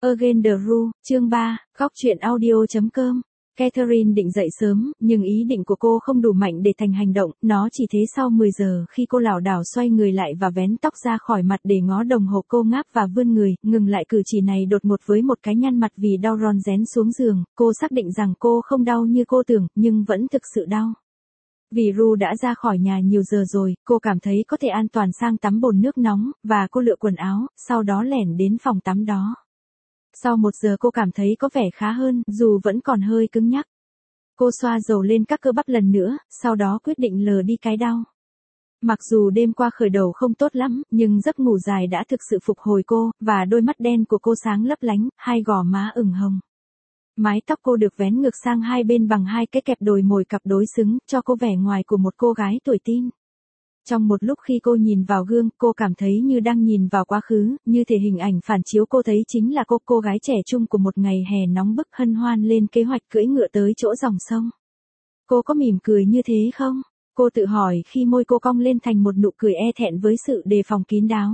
Again the Ru, chương 3, góc truyện audio.com. Catherine định dậy sớm, nhưng ý định của cô không đủ mạnh để thành hành động, nó chỉ thế sau 10 giờ khi cô lảo đảo xoay người lại và vén tóc ra khỏi mặt để ngó đồng hồ. Cô ngáp và vươn người, ngừng lại cử chỉ này đột ngột với một cái nhăn mặt vì đau rón rén xuống giường. Cô xác định rằng cô không đau như cô tưởng, nhưng vẫn thực sự đau. Vì Ru đã ra khỏi nhà nhiều giờ rồi, cô cảm thấy có thể an toàn sang tắm bồn nước nóng, và cô lựa quần áo, sau đó lẻn đến phòng tắm đó. Sau 1 giờ cô cảm thấy có vẻ khá hơn, dù vẫn còn hơi cứng nhắc. Cô xoa dầu lên các cơ bắp lần nữa, sau đó quyết định lờ đi cái đau. Mặc dù đêm qua khởi đầu không tốt lắm, nhưng giấc ngủ dài đã thực sự phục hồi cô, và đôi mắt đen của cô sáng lấp lánh, hai gò má ửng hồng. Mái tóc cô được vén ngược sang hai bên bằng hai cái kẹp đồi mồi cặp đối xứng, cho cô vẻ ngoài của một cô gái tuổi teen. Trong một lúc khi cô nhìn vào gương, cô cảm thấy như đang nhìn vào quá khứ, như thể hình ảnh phản chiếu cô thấy chính là cô gái trẻ trung của một ngày hè nóng bức hân hoan lên kế hoạch cưỡi ngựa tới chỗ dòng sông. Cô có mỉm cười như thế không? Cô tự hỏi khi môi cô cong lên thành một nụ cười e thẹn với sự đề phòng kín đáo.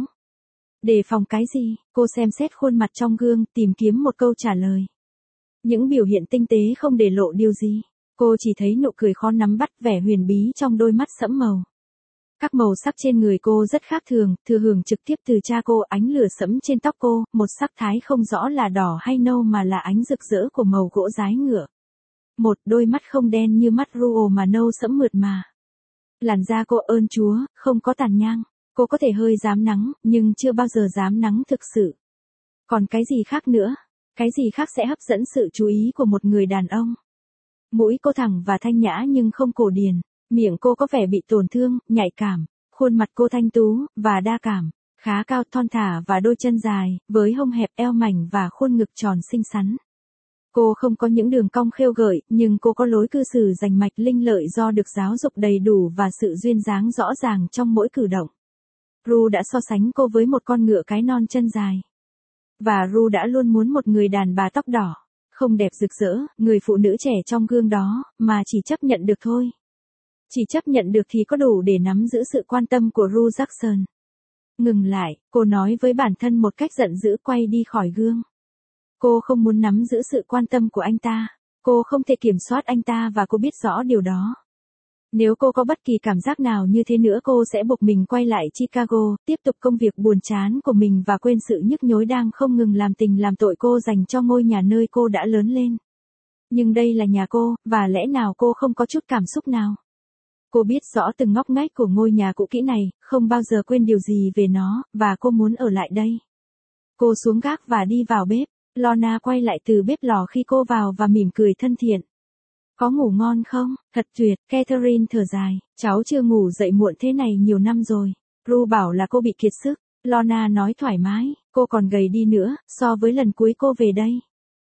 Đề phòng cái gì? Cô xem xét khuôn mặt trong gương, tìm kiếm một câu trả lời. Những biểu hiện tinh tế không để lộ điều gì. Cô chỉ thấy nụ cười khó nắm bắt, vẻ huyền bí trong đôi mắt sẫm màu. Các màu sắc trên người cô rất khác thường, thừa hưởng trực tiếp từ cha cô. Ánh lửa sẫm trên tóc cô, một sắc thái không rõ là đỏ hay nâu mà là ánh rực rỡ của màu gỗ dái ngựa. Một đôi mắt không đen như mắt Ru mà nâu sẫm mượt mà. Làn da cô ơn Chúa, không có tàn nhang. Cô có thể hơi dám nắng, nhưng chưa bao giờ dám nắng thực sự. Còn cái gì khác nữa? Cái gì khác sẽ hấp dẫn sự chú ý của một người đàn ông? Mũi cô thẳng và thanh nhã nhưng không cổ điển. Miệng cô có vẻ bị tổn thương, nhạy cảm. Khuôn mặt cô thanh tú, và đa cảm. Khá cao, thon thả và đôi chân dài, với hông hẹp, eo mảnh và khuôn ngực tròn xinh xắn. Cô không có những đường cong khêu gợi, nhưng cô có lối cư xử rành mạch linh lợi do được giáo dục đầy đủ và sự duyên dáng rõ ràng trong mỗi cử động. Ru đã so sánh cô với một con ngựa cái non chân dài. Và Ru đã luôn muốn một người đàn bà tóc đỏ, không đẹp rực rỡ, người phụ nữ trẻ trong gương đó, mà chỉ chấp nhận được thôi. Chỉ chấp nhận được thì có đủ để nắm giữ sự quan tâm của Ru Jackson. Ngừng lại, cô nói với bản thân một cách giận dữ, quay đi khỏi gương. Cô không muốn nắm giữ sự quan tâm của anh ta. Cô không thể kiểm soát anh ta và cô biết rõ điều đó. Nếu cô có bất kỳ cảm giác nào như thế nữa cô sẽ buộc mình quay lại Chicago, tiếp tục công việc buồn chán của mình và quên sự nhức nhối đang không ngừng làm tình làm tội cô dành cho ngôi nhà nơi cô đã lớn lên. Nhưng đây là nhà cô, và lẽ nào cô không có chút cảm xúc nào? Cô biết rõ từng ngóc ngách của ngôi nhà cũ kỹ này, không bao giờ quên điều gì về nó, và cô muốn ở lại đây. Cô xuống gác và đi vào bếp. Lorna quay lại từ bếp lò khi cô vào và mỉm cười thân thiện. Có ngủ ngon không? Thật tuyệt, Catherine thở dài, cháu chưa ngủ dậy muộn thế này nhiều năm rồi. Ru bảo là cô bị kiệt sức. Lorna nói thoải mái, cô còn gầy đi nữa, so với lần cuối cô về đây.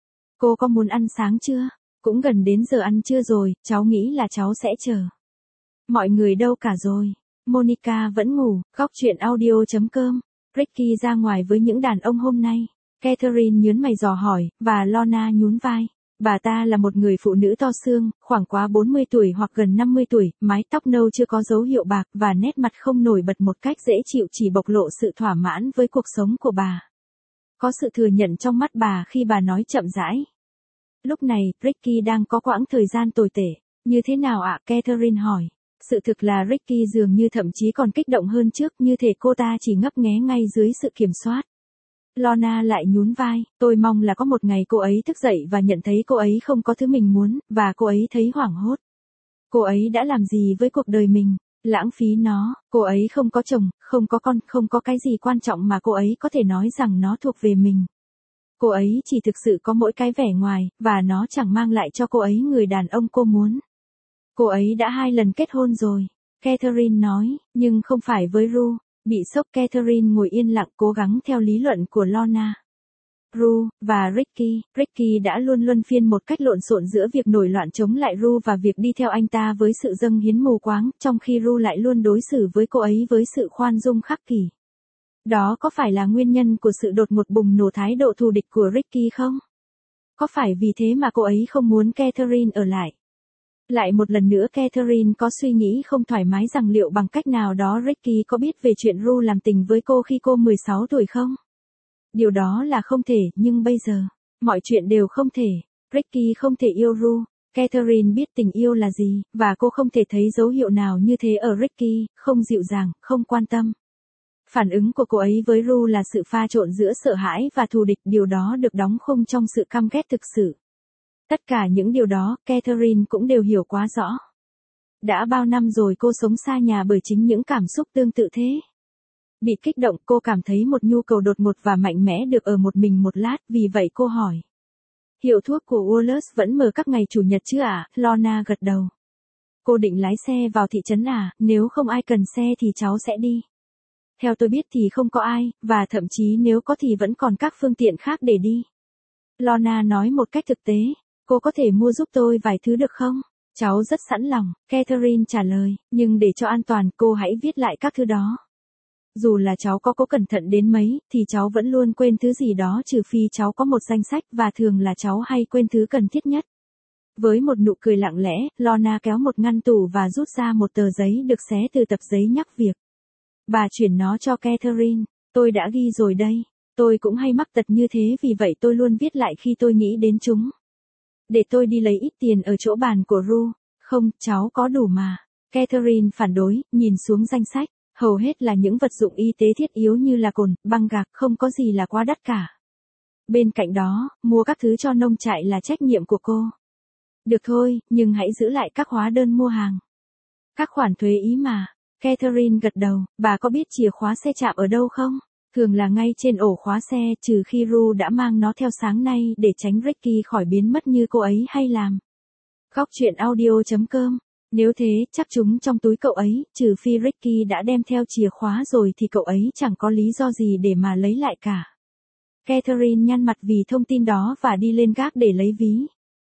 Cô có muốn ăn sáng chưa? Cũng gần đến giờ ăn trưa rồi, cháu nghĩ là cháu sẽ chờ. Mọi người đâu cả rồi? Monica vẫn ngủ, góc truyện audio.com. Ricky ra ngoài với những đàn ông hôm nay. Catherine nhớn mày dò hỏi, và Lorna nhún vai. Bà ta là một người phụ nữ to xương, khoảng quá 40 tuổi hoặc gần 50 tuổi, mái tóc nâu chưa có dấu hiệu bạc và nét mặt không nổi bật một cách dễ chịu chỉ bộc lộ sự thỏa mãn với cuộc sống của bà. Có sự thừa nhận trong mắt bà khi bà nói chậm rãi. Lúc này, Ricky đang có quãng thời gian tồi tệ. Như thế nào ạ? Catherine hỏi. Sự thực là Ricky dường như thậm chí còn kích động hơn trước, như thể cô ta chỉ ngấp nghé ngay dưới sự kiểm soát. Lorna lại nhún vai, tôi mong là có một ngày cô ấy thức dậy và nhận thấy cô ấy không có thứ mình muốn, và cô ấy thấy hoảng hốt. Cô ấy đã làm gì với cuộc đời mình? Lãng phí nó, cô ấy không có chồng, không có con, không có cái gì quan trọng mà cô ấy có thể nói rằng nó thuộc về mình. Cô ấy chỉ thực sự có mỗi cái vẻ ngoài, và nó chẳng mang lại cho cô ấy người đàn ông cô muốn. Cô ấy đã 2 lần kết hôn rồi, Catherine nói, nhưng không phải với Ru. Bị sốc, Catherine ngồi yên lặng cố gắng theo lý luận của Lorna. Ru, và Ricky đã luôn luân phiên một cách lộn xộn giữa việc nổi loạn chống lại Ru và việc đi theo anh ta với sự dâng hiến mù quáng, trong khi Ru lại luôn đối xử với cô ấy với sự khoan dung khắc kỷ. Đó có phải là nguyên nhân của sự đột ngột bùng nổ thái độ thù địch của Ricky không? Có phải vì thế mà cô ấy không muốn Catherine ở lại? Lại một lần nữa Catherine có suy nghĩ không thoải mái rằng liệu bằng cách nào đó Ricky có biết về chuyện Ru làm tình với cô khi cô 16 tuổi không? Điều đó là không thể, nhưng bây giờ, mọi chuyện đều không thể. Ricky không thể yêu Ru. Catherine biết tình yêu là gì, và cô không thể thấy dấu hiệu nào như thế ở Ricky, không dịu dàng, không quan tâm. Phản ứng của cô ấy với Ru là sự pha trộn giữa sợ hãi và thù địch, điều đó được đóng khung trong sự căm ghét thực sự. Tất cả những điều đó, Catherine cũng đều hiểu quá rõ. Đã bao năm rồi cô sống xa nhà bởi chính những cảm xúc tương tự thế. Bị kích động, cô cảm thấy một nhu cầu đột ngột và mạnh mẽ được ở một mình một lát, vì vậy cô hỏi. Hiệu thuốc của Wallace vẫn mở các ngày chủ nhật chứ ạ? Lorna gật đầu. Cô định lái xe vào thị trấn à? Nếu không ai cần xe thì cháu sẽ đi. Theo tôi biết thì không có ai, và thậm chí nếu có thì vẫn còn các phương tiện khác để đi. Lorna nói một cách thực tế. Cô có thể mua giúp tôi vài thứ được không? Cháu rất sẵn lòng, Catherine trả lời, nhưng để cho an toàn cô hãy viết lại các thứ đó. Dù là cháu có cố cẩn thận đến mấy, thì cháu vẫn luôn quên thứ gì đó trừ phi cháu có một danh sách và thường là cháu hay quên thứ cần thiết nhất. Với một nụ cười lặng lẽ, Lorna kéo một ngăn tủ và rút ra một tờ giấy được xé từ tập giấy nhắc việc. Bà chuyển nó cho Catherine. Tôi đã ghi rồi đây. Tôi cũng hay mắc tật như thế vì vậy tôi luôn viết lại khi tôi nghĩ đến chúng. Để tôi đi lấy ít tiền ở chỗ bàn của Ru. Không, cháu có đủ mà. Catherine phản đối, nhìn xuống danh sách. Hầu hết là những vật dụng y tế thiết yếu như là cồn, băng gạc, không có gì là quá đắt cả. Bên cạnh đó, mua các thứ cho nông trại là trách nhiệm của cô. Được thôi, nhưng hãy giữ lại các hóa đơn mua hàng. Các khoản thuế ý mà. Catherine gật đầu, bà có biết chìa khóa xe chạm ở đâu không? Thường là ngay trên ổ khóa xe, trừ khi Ru đã mang nó theo sáng nay để tránh Ricky khỏi biến mất như cô ấy hay làm. Góc truyện audio.com. Nếu thế, chắc chúng trong túi cậu ấy, trừ phi Ricky đã đem theo chìa khóa rồi thì cậu ấy chẳng có lý do gì để mà lấy lại cả. Catherine nhăn mặt vì thông tin đó và đi lên gác để lấy ví.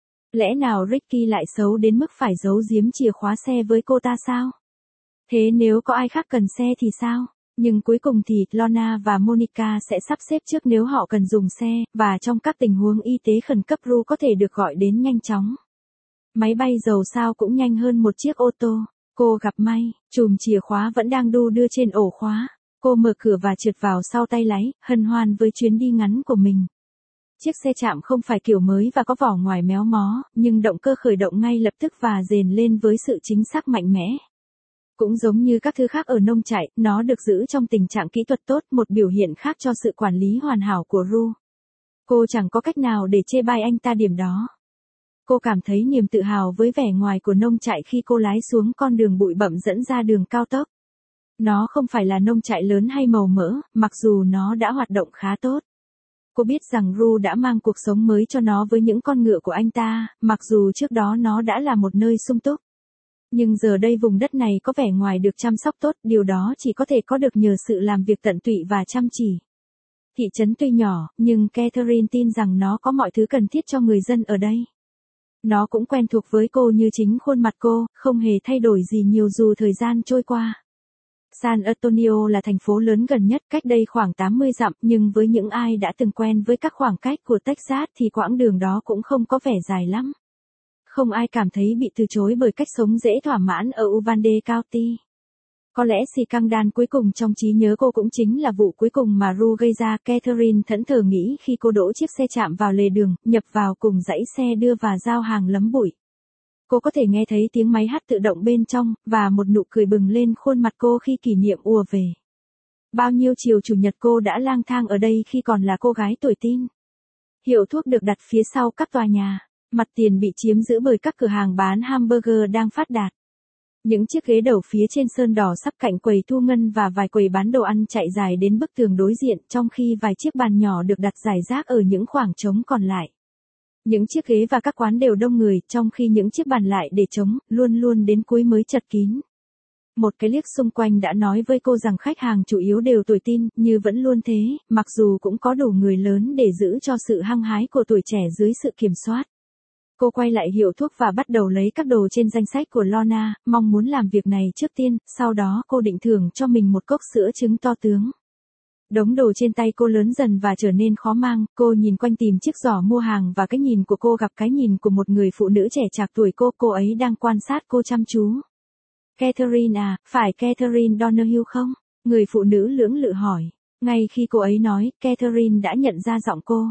Lẽ nào Ricky lại xấu đến mức phải giấu giếm chìa khóa xe với cô ta sao? Thế nếu có ai khác cần xe thì sao? Nhưng cuối cùng thì Lorna và Monica sẽ sắp xếp trước nếu họ cần dùng xe, và trong các tình huống y tế khẩn cấp Ru có thể được gọi đến nhanh chóng. Máy bay dầu sao cũng nhanh hơn một chiếc ô tô. Cô gặp may, chùm chìa khóa vẫn đang đu đưa trên ổ khóa. Cô mở cửa và trượt vào sau tay lái, hân hoan với chuyến đi ngắn của mình. Chiếc xe chạm không phải kiểu mới và có vỏ ngoài méo mó, nhưng động cơ khởi động ngay lập tức và rền lên với sự chính xác mạnh mẽ. Cũng giống như các thứ khác ở nông trại, nó được giữ trong tình trạng kỹ thuật tốt, một biểu hiện khác cho sự quản lý hoàn hảo của Ru. Cô chẳng có cách nào để chê bai anh ta điểm đó. Cô cảm thấy niềm tự hào với vẻ ngoài của nông trại khi cô lái xuống con đường bụi bặm dẫn ra đường cao tốc. Nó không phải là nông trại lớn hay màu mỡ, mặc dù nó đã hoạt động khá tốt. Cô biết rằng Ru đã mang cuộc sống mới cho nó với những con ngựa của anh ta, mặc dù trước đó nó đã là một nơi sung túc. Nhưng giờ đây vùng đất này có vẻ ngoài được chăm sóc tốt, điều đó chỉ có thể có được nhờ sự làm việc tận tụy và chăm chỉ. Thị trấn tuy nhỏ, nhưng Catherine tin rằng nó có mọi thứ cần thiết cho người dân ở đây. Nó cũng quen thuộc với cô như chính khuôn mặt cô, không hề thay đổi gì nhiều dù thời gian trôi qua. San Antonio là thành phố lớn gần nhất, cách đây khoảng 80 dặm, nhưng với những ai đã từng quen với các khoảng cách của Texas thì quãng đường đó cũng không có vẻ dài lắm. Không ai cảm thấy bị từ chối bởi cách sống dễ thỏa mãn ở Uvalde County. Có lẽ scandal cuối cùng trong trí nhớ cô cũng chính là vụ cuối cùng mà Ru gây ra. Catherine thẫn thờ nghĩ khi cô đỗ chiếc xe chạm vào lề đường, nhập vào cùng dãy xe đưa và giao hàng lấm bụi. Cô có thể nghe thấy tiếng máy hát tự động bên trong, và một nụ cười bừng lên khuôn mặt cô khi kỷ niệm ùa về. Bao nhiêu chiều chủ nhật cô đã lang thang ở đây khi còn là cô gái tuổi teen. Hiệu thuốc được đặt phía sau các tòa nhà. Mặt tiền bị chiếm giữ bởi các cửa hàng bán hamburger đang phát đạt. Những chiếc ghế đầu phía trên sơn đỏ sắp cạnh quầy thu ngân và vài quầy bán đồ ăn chạy dài đến bức tường đối diện, trong khi vài chiếc bàn nhỏ được đặt rải rác ở những khoảng trống còn lại. Những chiếc ghế và các quán đều đông người, trong khi những chiếc bàn lại để trống, luôn luôn đến cuối mới chật kín. Một cái liếc xung quanh đã nói với cô rằng khách hàng chủ yếu đều tuổi teen, như vẫn luôn thế, mặc dù cũng có đủ người lớn để giữ cho sự hăng hái của tuổi trẻ dưới sự kiểm soát. Cô quay lại hiệu thuốc và bắt đầu lấy các đồ trên danh sách của Lorna, mong muốn làm việc này trước tiên, sau đó cô định thưởng cho mình một cốc sữa trứng to tướng. Đống đồ trên tay cô lớn dần và trở nên khó mang, cô nhìn quanh tìm chiếc giỏ mua hàng và cái nhìn của cô gặp cái nhìn của một người phụ nữ trẻ trạc tuổi cô ấy đang quan sát cô chăm chú. Catherine à, phải Catherine Donahue không? Người phụ nữ lưỡng lự hỏi. Ngay khi cô ấy nói, Catherine đã nhận ra giọng cô.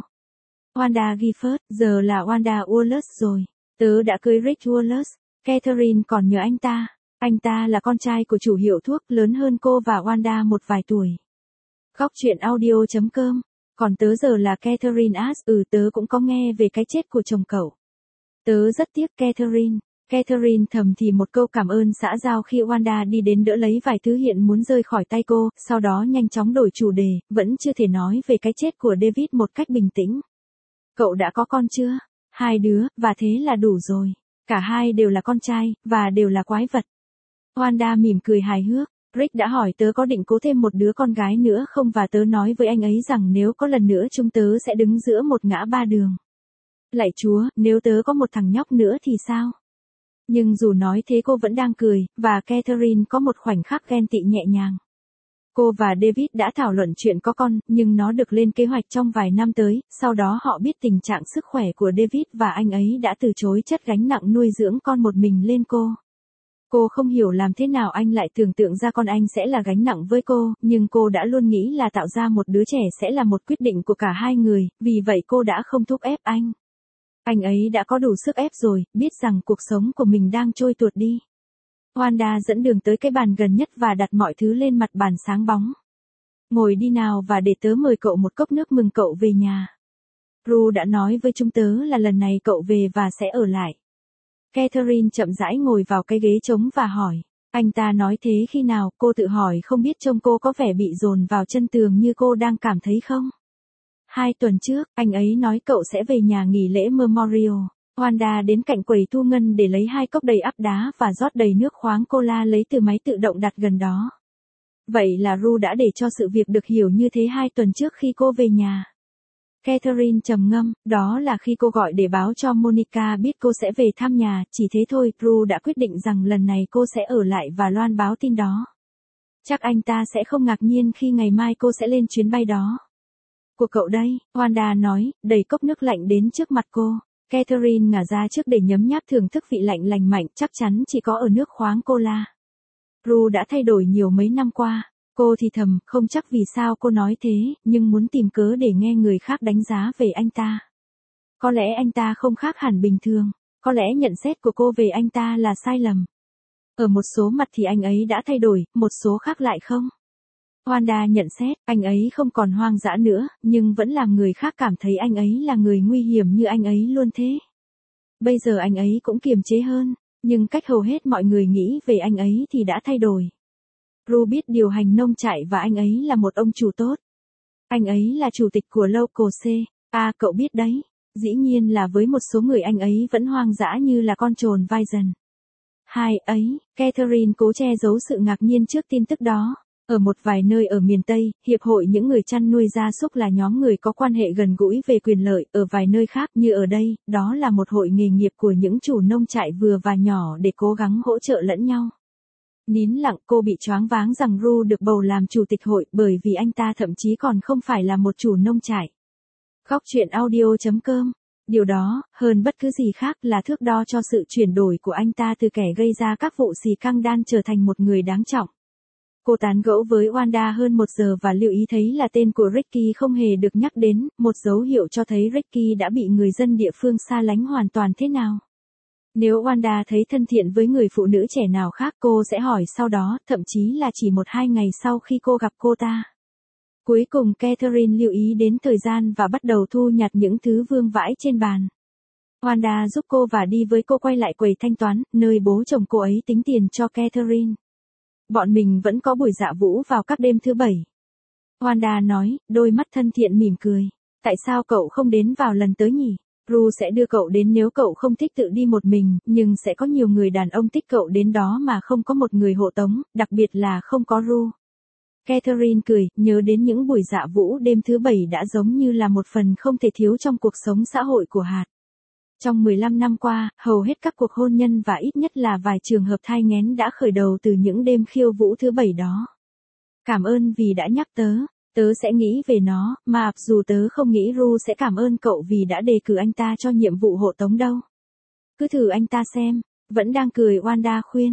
Wanda Gifford, giờ là Wanda Wallace rồi. Tớ đã cưới Rick Wallace. Catherine còn nhớ anh ta. Anh ta là con trai của chủ hiệu thuốc, lớn hơn cô và Wanda một vài tuổi. Góc chuyện audio.com. Còn tớ giờ là Catherine Ash. Tớ cũng có nghe về cái chết của chồng cậu. Tớ rất tiếc Catherine. Catherine thầm thì một câu cảm ơn xã giao khi Wanda đi đến đỡ lấy vài thứ hiện muốn rơi khỏi tay cô, sau đó nhanh chóng đổi chủ đề, vẫn chưa thể nói về cái chết của David một cách bình tĩnh. Cậu đã có con chưa? 2 đứa, và thế là đủ rồi. Cả hai đều là con trai, và đều là quái vật. Wanda mỉm cười hài hước. Rick đã hỏi tớ có định cố thêm một đứa con gái nữa không và tớ nói với anh ấy rằng nếu có lần nữa chúng tớ sẽ đứng giữa một ngã ba đường. Lạy Chúa, nếu tớ có một thằng nhóc nữa thì sao? Nhưng dù nói thế cô vẫn đang cười, và Catherine có một khoảnh khắc ghen tị nhẹ nhàng. Cô và David đã thảo luận chuyện có con, nhưng nó được lên kế hoạch trong vài năm tới, sau đó họ biết tình trạng sức khỏe của David và anh ấy đã từ chối chất gánh nặng nuôi dưỡng con một mình lên cô. Cô không hiểu làm thế nào anh lại tưởng tượng ra con anh sẽ là gánh nặng với cô, nhưng cô đã luôn nghĩ là tạo ra một đứa trẻ sẽ là một quyết định của cả hai người, vì vậy cô đã không thúc ép anh. Anh ấy đã có đủ sức ép rồi, biết rằng cuộc sống của mình đang trôi tuột đi. Wanda dẫn đường tới cái bàn gần nhất và đặt mọi thứ lên mặt bàn sáng bóng. Ngồi đi nào và để tớ mời cậu một cốc nước mừng cậu về nhà. Ru đã nói với chúng tớ là lần này cậu về và sẽ ở lại. Catherine chậm rãi ngồi vào cái ghế trống và hỏi. Anh ta nói thế khi nào? Cô tự hỏi không biết trông cô có vẻ bị dồn vào chân tường như cô đang cảm thấy không? 2 tuần trước, anh ấy nói cậu sẽ về nhà nghỉ lễ Memorial. Wanda đến cạnh quầy thu ngân để lấy 2 cốc đầy ắp đá và rót đầy nước khoáng cola lấy từ máy tự động đặt gần đó. Vậy là Ru đã để cho sự việc được hiểu như thế 2 tuần trước khi cô về nhà. Catherine trầm ngâm, đó là khi cô gọi để báo cho Monica biết cô sẽ về thăm nhà, chỉ thế thôi, Ru đã quyết định rằng lần này cô sẽ ở lại và loan báo tin đó. Chắc anh ta sẽ không ngạc nhiên khi ngày mai cô sẽ lên chuyến bay đó. Của cậu đây, Wanda nói, đẩy cốc nước lạnh đến trước mặt cô. Catherine ngả ra trước để nhấm nháp thưởng thức vị lạnh lành mạnh, chắc chắn chỉ có ở nước khoáng cola. Ru đã thay đổi nhiều mấy năm qua. Cô thì thầm, không chắc vì sao cô nói thế, nhưng muốn tìm cớ để nghe người khác đánh giá về anh ta. Có lẽ anh ta không khác hẳn bình thường. Có lẽ nhận xét của cô về anh ta là sai lầm. Ở một số mặt thì anh ấy đã thay đổi, một số khác lại không. Wanda nhận xét, anh ấy không còn hoang dã nữa, nhưng vẫn làm người khác cảm thấy anh ấy là người nguy hiểm như anh ấy luôn thế. Bây giờ anh ấy cũng kiềm chế hơn, nhưng cách hầu hết mọi người nghĩ về anh ấy thì đã thay đổi. Ru biết điều hành nông trại và anh ấy là một ông chủ tốt. Anh ấy là chủ tịch của Local C. Cậu biết đấy. Dĩ nhiên là với một số người anh ấy vẫn hoang dã như là con trồn vai dần. Catherine cố che giấu sự ngạc nhiên trước tin tức đó. Ở một vài nơi ở miền Tây, Hiệp hội những người chăn nuôi gia súc là nhóm người có quan hệ gần gũi về quyền lợi, ở vài nơi khác như ở đây, đó là một hội nghề nghiệp của những chủ nông trại vừa và nhỏ để cố gắng hỗ trợ lẫn nhau. Nín lặng, cô bị choáng váng rằng Ru được bầu làm chủ tịch hội bởi vì anh ta thậm chí còn không phải là một chủ nông trại. Góc chuyện audio.com. Điều đó, hơn bất cứ gì khác là thước đo cho sự chuyển đổi của anh ta từ kẻ gây ra các vụ xì căng đan trở thành một người đáng trọng. Cô tán gẫu với Wanda hơn 1 giờ và lưu ý thấy là tên của Ricky không hề được nhắc đến, một dấu hiệu cho thấy Ricky đã bị người dân địa phương xa lánh hoàn toàn thế nào. Nếu Wanda thấy thân thiện với người phụ nữ trẻ nào khác cô sẽ hỏi sau đó, thậm chí là chỉ 1-2 ngày sau khi cô gặp cô ta. Cuối cùng Catherine lưu ý đến thời gian và bắt đầu thu nhặt những thứ vương vãi trên bàn. Wanda giúp cô và đi với cô quay lại quầy thanh toán, nơi bố chồng cô ấy tính tiền cho Catherine. Bọn mình vẫn có buổi dạ vũ vào các đêm thứ 7. Wanda nói, đôi mắt thân thiện mỉm cười. Tại sao cậu không đến vào lần tới nhỉ? Ru sẽ đưa cậu đến nếu cậu không thích tự đi một mình, nhưng sẽ có nhiều người đàn ông thích cậu đến đó mà không có một người hộ tống, đặc biệt là không có Ru. Catherine cười, nhớ đến những buổi dạ vũ đêm thứ 7 đã giống như là một phần không thể thiếu trong cuộc sống xã hội của Hạt. Trong 15 năm qua, hầu hết các cuộc hôn nhân và ít nhất là vài trường hợp thai nghén đã khởi đầu từ những đêm khiêu vũ thứ 7 đó. Cảm ơn vì đã nhắc tớ. Tớ sẽ nghĩ về nó, mà dù tớ không nghĩ Ru sẽ cảm ơn cậu vì đã đề cử anh ta cho nhiệm vụ hộ tống đâu. Cứ thử anh ta xem. Vẫn đang cười Wanda khuyên.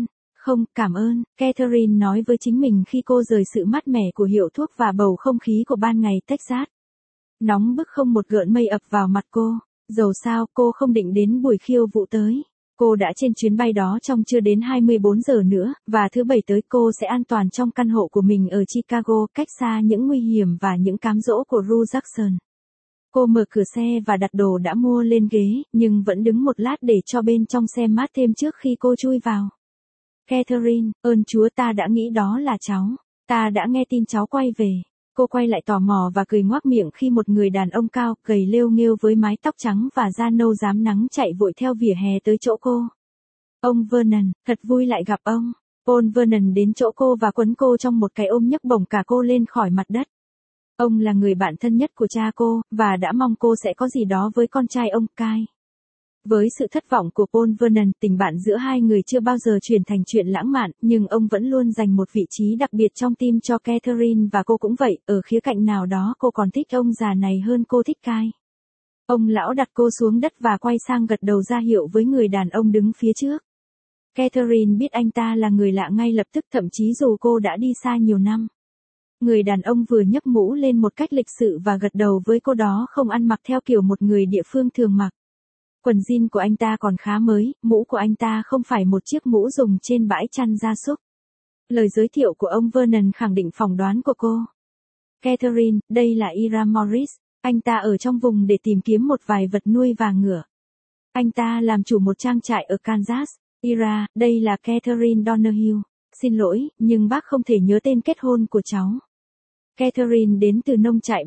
Không, cảm ơn, Catherine nói với chính mình khi cô rời sự mát mẻ của hiệu thuốc và bầu không khí của ban ngày Texas. Nóng bức không một gợn mây ập vào mặt cô. Dầu sao, cô không định đến buổi khiêu vũ tới. Cô đã trên chuyến bay đó trong chưa đến 24 giờ nữa, và thứ Bảy tới cô sẽ an toàn trong căn hộ của mình ở Chicago, cách xa những nguy hiểm và những cám dỗ của Ru Jackson. Cô mở cửa xe và đặt đồ đã mua lên ghế, nhưng vẫn đứng một lát để cho bên trong xe mát thêm trước khi cô chui vào. Catherine, ơn Chúa, ta đã nghĩ đó là cháu. Ta đã nghe tin cháu quay về. Cô quay lại tò mò và cười ngoác miệng khi một người đàn ông cao, gầy lêu nghêu với mái tóc trắng và da nâu rám nắng chạy vội theo vỉa hè tới chỗ cô. Ông Vernon, thật vui lại gặp ông. Paul Vernon đến chỗ cô và quấn cô trong một cái ôm nhấc bổng cả cô lên khỏi mặt đất. Ông là người bạn thân nhất của cha cô, và đã mong cô sẽ có gì đó với con trai ông, Kyle. Với sự thất vọng của Paul Vernon, tình bạn giữa hai người chưa bao giờ chuyển thành chuyện lãng mạn, nhưng ông vẫn luôn dành một vị trí đặc biệt trong tim cho Catherine và cô cũng vậy, ở khía cạnh nào đó cô còn thích ông già này hơn cô thích Kyle. Ông lão đặt cô xuống đất và quay sang gật đầu ra hiệu với người đàn ông đứng phía trước. Catherine biết anh ta là người lạ ngay lập tức, thậm chí dù cô đã đi xa nhiều năm. Người đàn ông vừa nhấc mũ lên một cách lịch sự và gật đầu với cô, đó không ăn mặc theo kiểu một người địa phương thường mặc. Quần jean của anh ta còn khá mới, mũ của anh ta không phải một chiếc mũ dùng trên bãi chăn gia súc. Lời giới thiệu của ông Vernon khẳng định phỏng đoán của cô. Catherine, đây là Ira Morris, anh ta ở trong vùng để tìm kiếm một vài vật nuôi và ngựa. Anh ta làm chủ một trang trại ở Kansas. Ira, đây là Catherine Donahue. Xin lỗi, nhưng bác không thể nhớ tên kết hôn của cháu. Catherine đến từ nông trại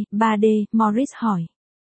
3D, Morris hỏi.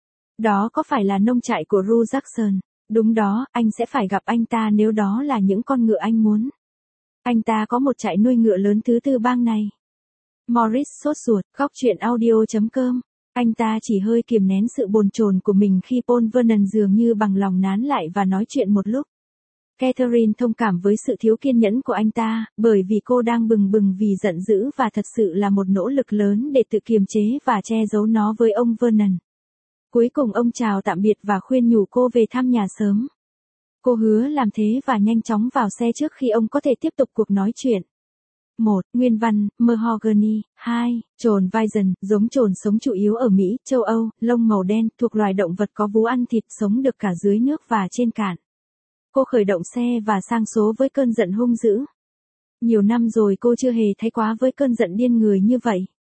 Đó có phải là nông trại của Ru Jackson? Đúng đó, anh sẽ phải gặp anh ta nếu đó là những con ngựa anh muốn. Anh ta có một trại nuôi ngựa lớn thứ tư bang này. Morris sốt ruột, góc truyện audio.com. Anh ta chỉ hơi kiềm nén sự bồn chồn của mình khi Paul Vernon dường như bằng lòng nán lại và nói chuyện một lúc. Catherine thông cảm với sự thiếu kiên nhẫn của anh ta, bởi vì cô đang bừng bừng vì giận dữ và thật sự là một nỗ lực lớn để tự kiềm chế và che giấu nó với ông Vernon. Cuối cùng ông chào tạm biệt và khuyên nhủ cô về thăm nhà sớm. Cô hứa làm thế và nhanh chóng vào xe trước khi ông có thể tiếp tục cuộc nói chuyện. 1. Nguyên văn, Mahogany. 2. Chồn Bison, giống chồn sống chủ yếu ở Mỹ, châu Âu, lông màu đen, thuộc loài động vật có vú ăn thịt, sống được cả dưới nước và trên cạn. Cô khởi động xe và sang số với cơn giận hung dữ. Nhiều năm rồi cô chưa hề thấy quá với cơn giận điên người như vậy.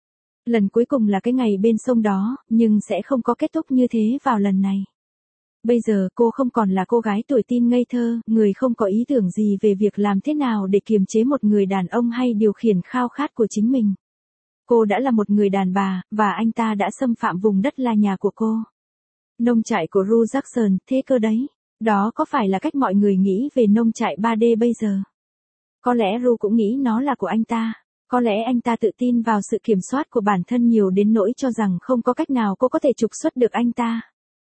Lần cuối cùng là cái ngày bên sông đó, nhưng sẽ không có kết thúc như thế vào lần này. Bây giờ cô không còn là cô gái tuổi teen ngây thơ, người không có ý tưởng gì về việc làm thế nào để kiềm chế một người đàn ông hay điều khiển khao khát của chính mình. Cô đã là một người đàn bà, và anh ta đã xâm phạm vùng đất là nhà của cô. Nông trại của Ru Jackson, thế cơ đấy. Đó có phải là cách mọi người nghĩ về nông trại 3D bây giờ? Có lẽ Ru cũng nghĩ nó là của anh ta. Có lẽ anh ta tự tin vào sự kiểm soát của bản thân nhiều đến nỗi cho rằng không có cách nào cô có thể trục xuất được anh ta.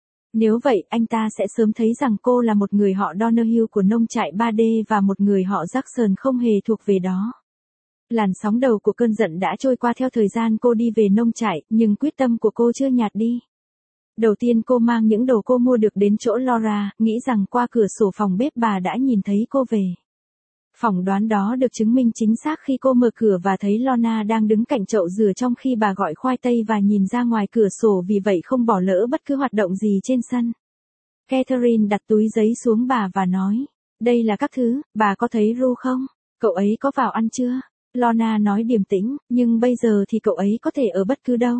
Nếu vậy, anh ta sẽ sớm thấy rằng cô là một người họ Donahue của nông trại 3D và một người họ Jackson không hề thuộc về đó. Làn sóng đầu của cơn giận đã trôi qua theo thời gian cô đi về nông trại, nhưng quyết tâm của cô chưa nhạt đi. Đầu tiên cô mang những đồ cô mua được đến chỗ Laura, nghĩ rằng qua cửa sổ phòng bếp bà đã nhìn thấy cô về. Phỏng đoán đó được chứng minh chính xác khi cô mở cửa và thấy Lorna đang đứng cạnh chậu dừa trong khi bà gọi khoai tây và nhìn ra ngoài cửa sổ, vì vậy không bỏ lỡ bất cứ hoạt động gì trên sân. Catherine đặt túi giấy xuống bà và nói, đây là các thứ, bà có thấy Ru không? Cậu ấy có vào ăn chưa? Lorna nói điềm tĩnh, nhưng bây giờ thì cậu ấy có thể ở bất cứ đâu.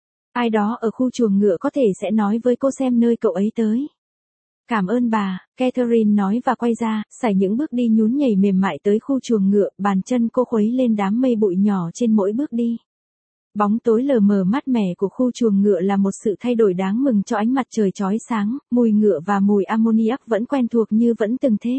Ai đó ở khu chuồng ngựa có thể sẽ nói với cô xem nơi cậu ấy tới. Cảm ơn bà, Catherine nói và quay ra, sải những bước đi nhún nhảy mềm mại tới khu chuồng ngựa, bàn chân cô khuấy lên đám mây bụi nhỏ trên mỗi bước đi. Bóng tối lờ mờ mát mẻ của khu chuồng ngựa là một sự thay đổi đáng mừng cho ánh mặt trời chói sáng, mùi ngựa và mùi ammoniac vẫn quen thuộc như vẫn từng thế.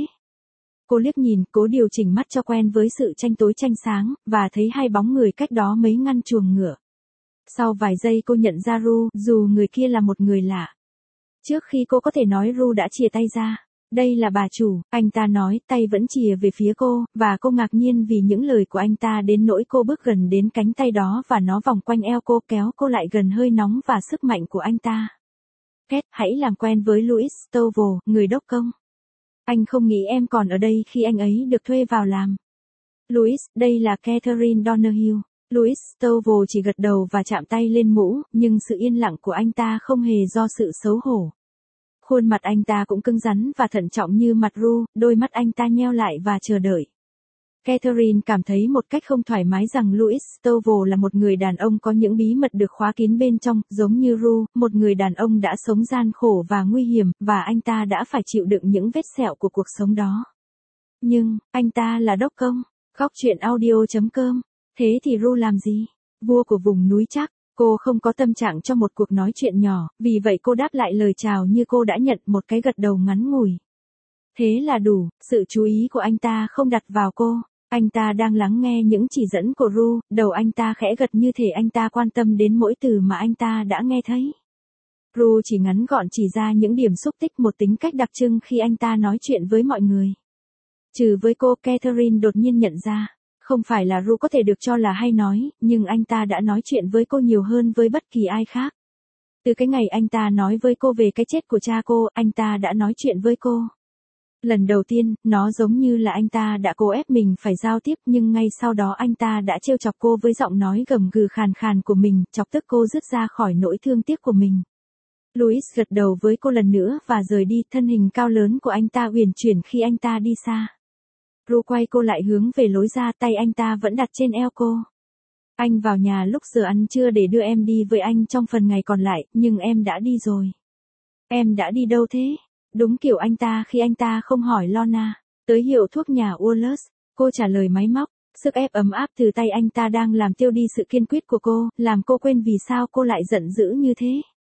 Cô liếc nhìn, cố điều chỉnh mắt cho quen với sự tranh tối tranh sáng, và thấy hai bóng người cách đó mấy ngăn chuồng ngựa. Sau vài giây cô nhận ra Ru, dù người kia là một người lạ. Trước khi cô có thể nói, Ru đã chìa tay ra. Đây là bà chủ, anh ta nói, tay vẫn chìa về phía cô, và cô ngạc nhiên vì những lời của anh ta đến nỗi cô bước gần đến cánh tay đó và nó vòng quanh eo cô, kéo cô lại gần hơi nóng và sức mạnh của anh ta. Kết, hãy làm quen với Louis Stovall, người đốc công. Anh không nghĩ em còn ở đây khi anh ấy được thuê vào làm. Louis, đây là Catherine Donoghue. Louis Stovall chỉ gật đầu và chạm tay lên mũ, nhưng sự yên lặng của anh ta không hề do sự xấu hổ. Khuôn mặt anh ta cũng cứng rắn và thận trọng như mặt Ru, đôi mắt anh ta nheo lại và chờ đợi. Catherine cảm thấy một cách không thoải mái rằng Louis Stovall là một người đàn ông có những bí mật được khóa kín bên trong, giống như Ru, một người đàn ông đã sống gian khổ và nguy hiểm, và anh ta đã phải chịu đựng những vết sẹo của cuộc sống đó. Nhưng, anh ta là đốc công. Góc truyện audio.com. Thế thì Ru làm gì? Vua của vùng núi chắc. Cô không có tâm trạng cho một cuộc nói chuyện nhỏ, vì vậy cô đáp lại lời chào như cô đã nhận một cái gật đầu ngắn ngủi. Thế là đủ, sự chú ý của anh ta không đặt vào cô. Anh ta đang lắng nghe những chỉ dẫn của Ru, đầu anh ta khẽ gật như thể anh ta quan tâm đến mỗi từ mà anh ta đã nghe thấy. Ru chỉ ngắn gọn chỉ ra những điểm xúc tích một tính cách đặc trưng khi anh ta nói chuyện với mọi người. Trừ với cô, Catherine đột nhiên nhận ra. Không phải là Ru có thể được cho là hay nói, nhưng anh ta đã nói chuyện với cô nhiều hơn với bất kỳ ai khác. Từ cái ngày anh ta nói với cô về cái chết của cha cô, anh ta đã nói chuyện với cô. Lần đầu tiên, nó giống như là anh ta đã cố ép mình phải giao tiếp, nhưng ngay sau đó anh ta đã trêu chọc cô với giọng nói gầm gừ khàn khàn của mình, chọc tức cô dứt ra khỏi nỗi thương tiếc của mình. Louis gật đầu với cô lần nữa và rời đi, thân hình cao lớn của anh ta uyển chuyển khi anh ta đi xa. Ru quay cô lại hướng về lối ra, tay anh ta vẫn đặt trên eo cô. Anh vào nhà lúc giờ ăn trưa để đưa em đi với anh trong phần ngày còn lại, nhưng em đã đi rồi. Em đã đi đâu thế? Đúng kiểu anh ta khi anh ta không hỏi Lorna. Tới hiệu thuốc nhà Wallace, cô trả lời máy móc. Sức ép ấm áp từ tay anh ta đang làm tiêu đi sự kiên quyết của cô, làm cô quên vì sao cô lại giận dữ như thế.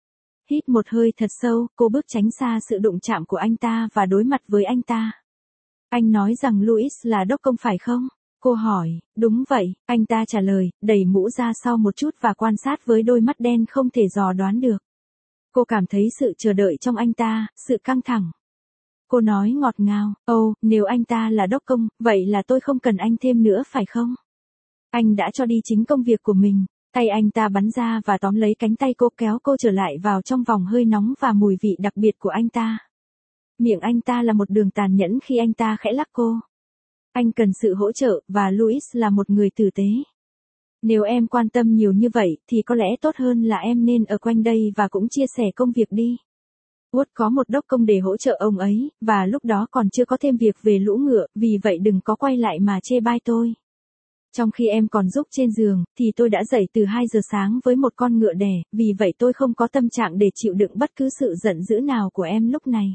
Hít một hơi thật sâu, cô bước tránh xa sự đụng chạm của anh ta và đối mặt với anh ta. Anh nói rằng Louis là đốc công phải không? Cô hỏi, đúng vậy, anh ta trả lời, đẩy mũ ra sau một chút và quan sát với đôi mắt đen không thể dò đoán được. Cô cảm thấy sự chờ đợi trong anh ta, sự căng thẳng. Cô nói ngọt ngào, nếu anh ta là đốc công, vậy là tôi không cần anh thêm nữa phải không? Anh đã cho đi chính công việc của mình. Tay anh ta bắn ra và tóm lấy cánh tay cô, kéo cô trở lại vào trong vòng hơi nóng và mùi vị đặc biệt của anh ta. Miệng anh ta là một đường tàn nhẫn khi anh ta khẽ lắc cô. Anh cần sự hỗ trợ, và Louis là một người tử tế. Nếu em quan tâm nhiều như vậy, thì có lẽ tốt hơn là em nên ở quanh đây và cũng chia sẻ công việc đi. Wood có một đốc công để hỗ trợ ông ấy, và lúc đó còn chưa có thêm việc về lũ ngựa, vì vậy đừng có quay lại mà chê bai tôi. Trong khi em còn giúp trên giường, thì tôi đã dậy từ 2 giờ sáng với một con ngựa đẻ, vì vậy tôi không có tâm trạng để chịu đựng bất cứ sự giận dữ nào của em lúc này.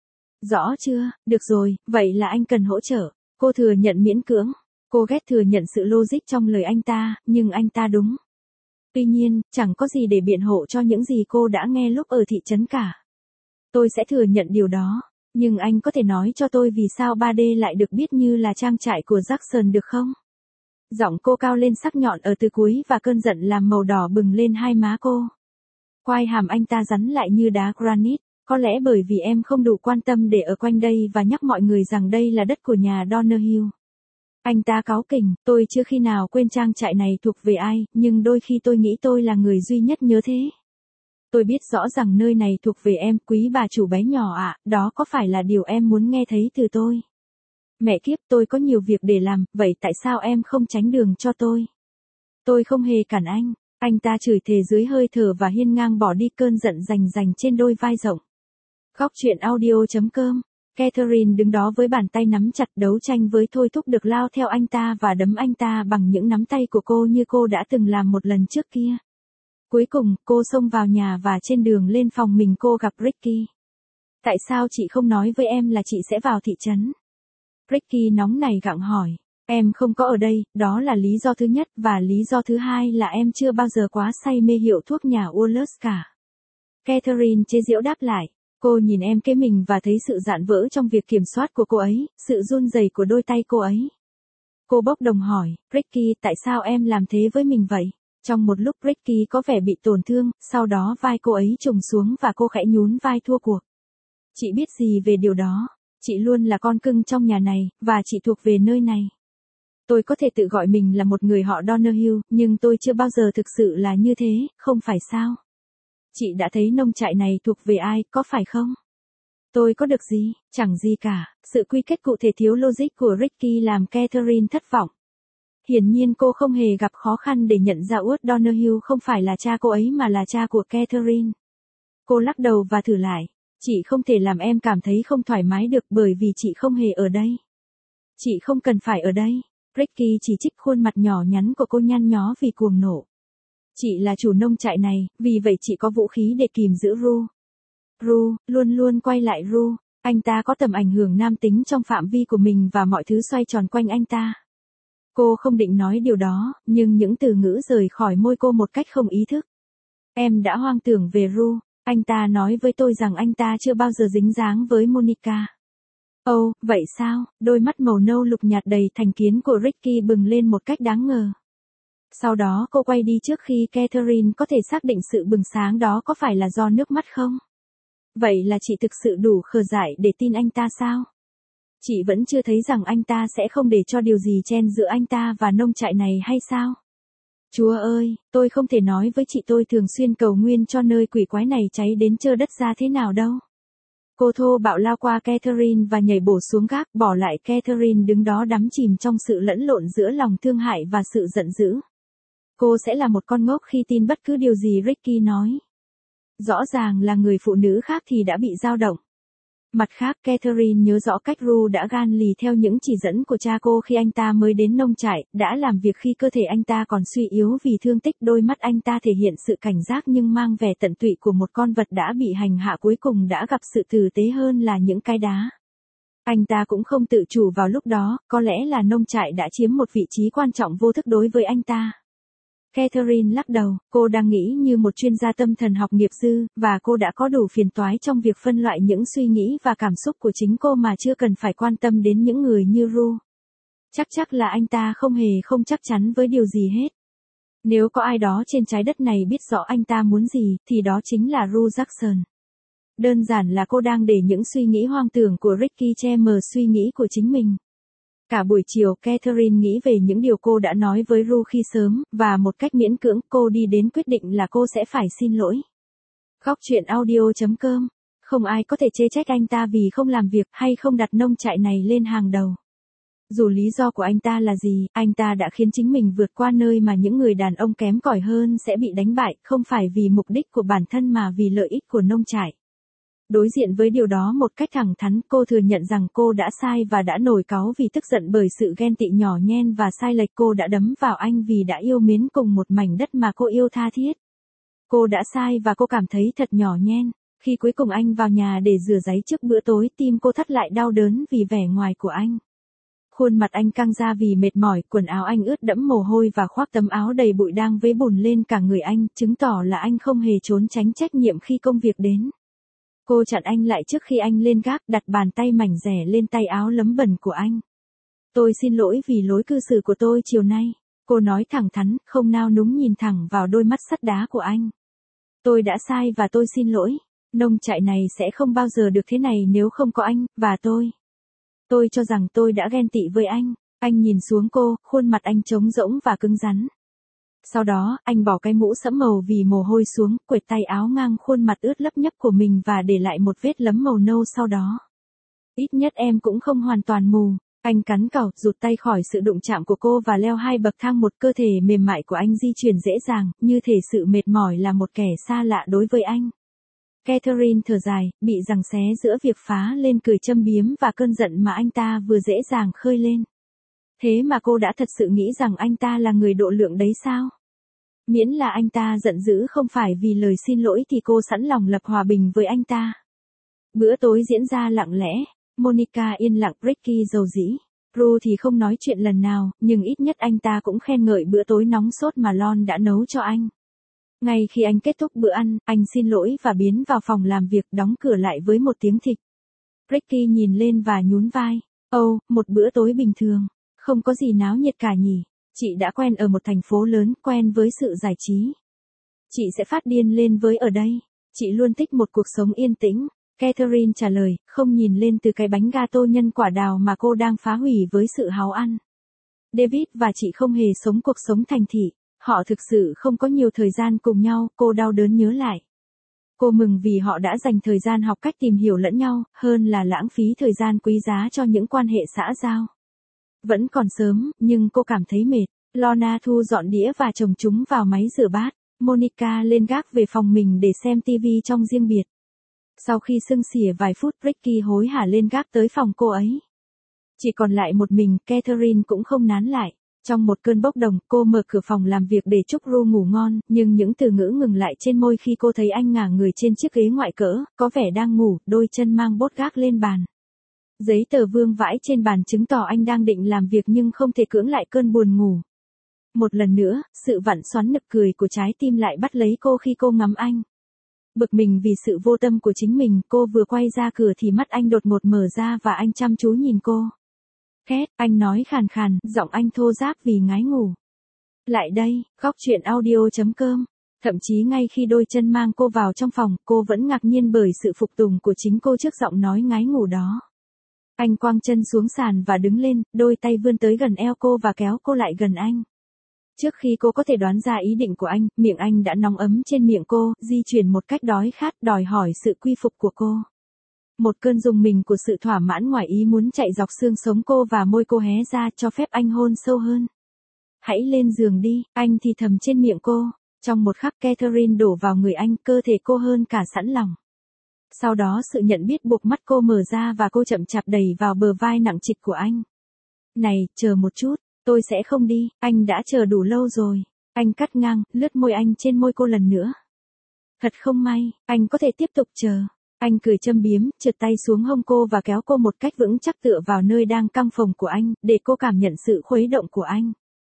Rõ chưa, được rồi, vậy là anh cần hỗ trợ. Cô thừa nhận miễn cưỡng. Cô ghét thừa nhận sự logic trong lời anh ta, nhưng anh ta đúng. Tuy nhiên, chẳng có gì để biện hộ cho những gì cô đã nghe lúc ở thị trấn cả. Tôi sẽ thừa nhận điều đó, nhưng anh có thể nói cho tôi vì sao 3D lại được biết như là trang trại của Jackson được không? Giọng cô cao lên sắc nhọn ở từ cuối và cơn giận làm màu đỏ bừng lên hai má cô. Quai hàm anh ta rắn lại như đá granite. Có lẽ bởi vì em không đủ quan tâm để ở quanh đây và nhắc mọi người rằng đây là đất của nhà Donoghue. Anh ta cáu kỉnh, tôi chưa khi nào quên trang trại này thuộc về ai, nhưng đôi khi tôi nghĩ tôi là người duy nhất nhớ thế. Tôi biết rõ rằng nơi này thuộc về em, quý bà chủ bé nhỏ ạ, đó có phải là điều em muốn nghe thấy từ tôi? Mẹ kiếp, tôi có nhiều việc để làm, vậy tại sao em không tránh đường cho tôi? Tôi không hề cản anh. Anh ta chửi thề dưới hơi thở và hiên ngang bỏ đi, cơn giận rành trên đôi vai rộng. Góc truyện audio.com. Catherine đứng đó với bàn tay nắm chặt, đấu tranh với thôi thúc được lao theo anh ta và đấm anh ta bằng những nắm tay của cô như cô đã từng làm một lần trước kia. Cuối cùng, cô xông vào nhà và trên đường lên phòng mình cô gặp Ricky. Tại sao chị không nói với em là chị sẽ vào thị trấn? Ricky nóng nảy gặng hỏi. Em không có ở đây, đó là lý do thứ nhất, và lý do thứ hai là em chưa bao giờ quá say mê hiệu thuốc nhà Wallace cả. Catherine chế giễu đáp lại. Cô nhìn em kế mình và thấy sự dạn vỡ trong việc kiểm soát của cô ấy, sự run rẩy của đôi tay cô ấy. Cô bốc đồng hỏi, Ricky, tại sao em làm thế với mình vậy? Trong một lúc Ricky có vẻ bị tổn thương, sau đó vai cô ấy trùng xuống và cô khẽ nhún vai thua cuộc. Chị biết gì về điều đó? Chị luôn là con cưng trong nhà này, và chị thuộc về nơi này. Tôi có thể tự gọi mình là một người họ Donoghue, nhưng tôi chưa bao giờ thực sự là như thế, không phải sao? Chị đã thấy nông trại này thuộc về ai, có phải không? Tôi có được gì? Chẳng gì cả. Sự quy kết cụ thể thiếu logic của Ricky làm Catherine thất vọng. Hiển nhiên cô không hề gặp khó khăn để nhận ra Út Donahue không phải là cha cô ấy mà là cha của Catherine. Cô lắc đầu và thử lại. Chị không thể làm em cảm thấy không thoải mái được bởi vì chị không hề ở đây. Chị không cần phải ở đây. Ricky chỉ trích khuôn mặt nhỏ nhắn của cô nhăn nhó vì cuồng nộ. Chị là chủ nông trại này, vì vậy chị có vũ khí để kìm giữ Ru. Ru, luôn luôn quay lại Ru. Anh ta có tầm ảnh hưởng nam tính trong phạm vi của mình và mọi thứ xoay tròn quanh anh ta. Cô không định nói điều đó, nhưng những từ ngữ rời khỏi môi cô một cách không ý thức. Em đã hoang tưởng về Ru. Anh ta nói với tôi rằng anh ta chưa bao giờ dính dáng với Monica. Ồ, vậy sao? Đôi mắt màu nâu lục nhạt đầy thành kiến của Ricky bừng lên một cách đáng ngờ. Sau đó cô quay đi trước khi Catherine có thể xác định sự bừng sáng đó có phải là do nước mắt không? Vậy là chị thực sự đủ khờ dại để tin anh ta sao? Chị vẫn chưa thấy rằng anh ta sẽ không để cho điều gì chen giữa anh ta và nông trại này hay sao? Chúa ơi, tôi không thể nói với chị tôi thường xuyên cầu nguyện cho nơi quỷ quái này cháy đến trơ đất ra thế nào đâu. Cô thô bạo lao qua Catherine và nhảy bổ xuống gác, bỏ lại Catherine đứng đó đắm chìm trong sự lẫn lộn giữa lòng thương hại và sự giận dữ. Cô sẽ là một con ngốc khi tin bất cứ điều gì Ricky nói. Rõ ràng là người phụ nữ khác thì đã bị dao động. Mặt khác, Catherine nhớ rõ cách Ru đã gan lì theo những chỉ dẫn của cha cô khi anh ta mới đến nông trại, đã làm việc khi cơ thể anh ta còn suy yếu vì thương tích. Đôi mắt anh ta thể hiện sự cảnh giác nhưng mang vẻ tận tụy của một con vật đã bị hành hạ cuối cùng đã gặp sự tử tế hơn là những cái đá. Anh ta cũng không tự chủ vào lúc đó, có lẽ là nông trại đã chiếm một vị trí quan trọng vô thức đối với anh ta. Catherine lắc đầu, cô đang nghĩ như một chuyên gia tâm thần học nghiệp dư, và cô đã có đủ phiền toái trong việc phân loại những suy nghĩ và cảm xúc của chính cô mà chưa cần phải quan tâm đến những người như Ru. Chắc là anh ta không chắc chắn với điều gì hết. Nếu có ai đó trên trái đất này biết rõ anh ta muốn gì, thì đó chính là Ru Jackson. Đơn giản là cô đang để những suy nghĩ hoang tưởng của Ricky che mờ suy nghĩ của chính mình. Cả buổi chiều, Catherine nghĩ về những điều cô đã nói với Ru khi sớm, và một cách miễn cưỡng, cô đi đến quyết định là cô sẽ phải xin lỗi. Góc truyện audio.com. Không ai có thể chê trách anh ta vì không làm việc hay không đặt nông trại này lên hàng đầu. Dù lý do của anh ta là gì, anh ta đã khiến chính mình vượt qua nơi mà những người đàn ông kém cỏi hơn sẽ bị đánh bại, không phải vì mục đích của bản thân mà vì lợi ích của nông trại. Đối diện với điều đó một cách thẳng thắn, cô thừa nhận rằng cô đã sai và đã nổi cáu vì tức giận bởi sự ghen tị nhỏ nhen và sai lệch cô đã đấm vào anh vì đã yêu mến cùng một mảnh đất mà cô yêu tha thiết. Cô đã sai và cô cảm thấy thật nhỏ nhen. Khi cuối cùng anh vào nhà để rửa ráy trước bữa tối, tim cô thắt lại đau đớn vì vẻ ngoài của anh. Khuôn mặt anh căng ra vì mệt mỏi, quần áo anh ướt đẫm mồ hôi và khoác tấm áo đầy bụi đang vấy bùn lên cả người anh, chứng tỏ là anh không hề trốn tránh trách nhiệm khi công việc đến. Cô chặn anh lại trước khi anh lên gác, đặt bàn tay mảnh dẻ lên tay áo lấm bẩn của anh. Tôi xin lỗi vì lối cư xử của tôi chiều nay. Cô nói thẳng thắn, không nao núng nhìn thẳng vào đôi mắt sắt đá của anh. Tôi đã sai và tôi xin lỗi. Nông trại này sẽ không bao giờ được thế này nếu không có anh, và tôi. Tôi cho rằng tôi đã ghen tị với anh. Anh nhìn xuống cô, khuôn mặt anh trống rỗng và cứng rắn. Sau đó, anh bỏ cái mũ sẫm màu vì mồ hôi xuống, quệt tay áo ngang khuôn mặt ướt lấp nhấp của mình và để lại một vết lấm màu nâu sau đó. Ít nhất em cũng không hoàn toàn mù. Anh cắn cào, rụt tay khỏi sự đụng chạm của cô và leo 2 bậc thang. Một cơ thể mềm mại của anh di chuyển dễ dàng, như thể sự mệt mỏi là một kẻ xa lạ đối với anh. Catherine thở dài, bị giằng xé giữa việc phá lên cười châm biếm và cơn giận mà anh ta vừa dễ dàng khơi lên. Thế mà cô đã thật sự nghĩ rằng anh ta là người độ lượng đấy sao? Miễn là anh ta giận dữ không phải vì lời xin lỗi thì cô sẵn lòng lập hòa bình với anh ta. Bữa tối diễn ra lặng lẽ, Monica yên lặng, Ricky dầu dĩ. Ru thì không nói chuyện lần nào, nhưng ít nhất anh ta cũng khen ngợi bữa tối nóng sốt mà Lon đã nấu cho anh. Ngay khi anh kết thúc bữa ăn, anh xin lỗi và biến vào phòng làm việc, đóng cửa lại với một tiếng thịch. Ricky nhìn lên và nhún vai. Ồ, một bữa tối bình thường. Không có gì náo nhiệt cả nhỉ. Chị đã quen ở một thành phố lớn, quen với sự giải trí. Chị sẽ phát điên lên với ở đây. Chị luôn thích một cuộc sống yên tĩnh. Catherine trả lời, không nhìn lên từ cái bánh gato nhân quả đào mà cô đang phá hủy với sự háo ăn. David và chị không hề sống cuộc sống thành thị. Họ thực sự không có nhiều thời gian cùng nhau, cô đau đớn nhớ lại. Cô mừng vì họ đã dành thời gian học cách tìm hiểu lẫn nhau, hơn là lãng phí thời gian quý giá cho những quan hệ xã giao. Vẫn còn sớm, nhưng cô cảm thấy mệt. Lorna thu dọn đĩa và chồng chúng vào máy rửa bát. Monica lên gác về phòng mình để xem TV trong riêng biệt. Sau khi sưng xỉa vài phút, Ricky hối hả lên gác tới phòng cô ấy. Chỉ còn lại một mình, Catherine cũng không nán lại. Trong một cơn bốc đồng, cô mở cửa phòng làm việc để chúc Ru ngủ ngon, nhưng những từ ngữ ngừng lại trên môi khi cô thấy anh ngả người trên chiếc ghế ngoại cỡ, có vẻ đang ngủ, đôi chân mang bốt gác lên bàn. Giấy tờ vương vãi trên bàn chứng tỏ anh đang định làm việc nhưng không thể cưỡng lại cơn buồn ngủ. Một lần nữa, sự vặn xoắn nực cười của trái tim lại bắt lấy cô khi cô ngắm anh. Bực mình vì sự vô tâm của chính mình, cô vừa quay ra cửa thì mắt anh đột ngột mở ra và anh chăm chú nhìn cô. Két, anh nói khàn khàn, giọng anh thô ráp vì ngái ngủ. Lại đây, góc chuyện audio.com. Thậm chí ngay khi đôi chân mang cô vào trong phòng, cô vẫn ngạc nhiên bởi sự phục tùng của chính cô trước giọng nói ngái ngủ đó. Anh quăng chân xuống sàn và đứng lên, đôi tay vươn tới gần eo cô và kéo cô lại gần anh. Trước khi cô có thể đoán ra ý định của anh, miệng anh đã nóng ấm trên miệng cô, di chuyển một cách đói khát, đòi hỏi sự quy phục của cô. Một cơn rùng mình của sự thỏa mãn ngoài ý muốn chạy dọc xương sống cô và môi cô hé ra cho phép anh hôn sâu hơn. Hãy lên giường đi, anh thì thầm trên miệng cô. Trong một khắc Catherine đổ vào người anh, cơ thể cô hơn cả sẵn lòng. Sau đó sự nhận biết buộc mắt cô mở ra và cô chậm chạp đẩy vào bờ vai nặng trịch của anh. Này, chờ một chút, tôi sẽ không đi, anh đã chờ đủ lâu rồi. Anh cắt ngang, lướt môi anh trên môi cô lần nữa. Thật không may, anh có thể tiếp tục chờ. Anh cười châm biếm, trượt tay xuống hông cô và kéo cô một cách vững chắc tựa vào nơi đang căng phồng của anh, để cô cảm nhận sự khuấy động của anh.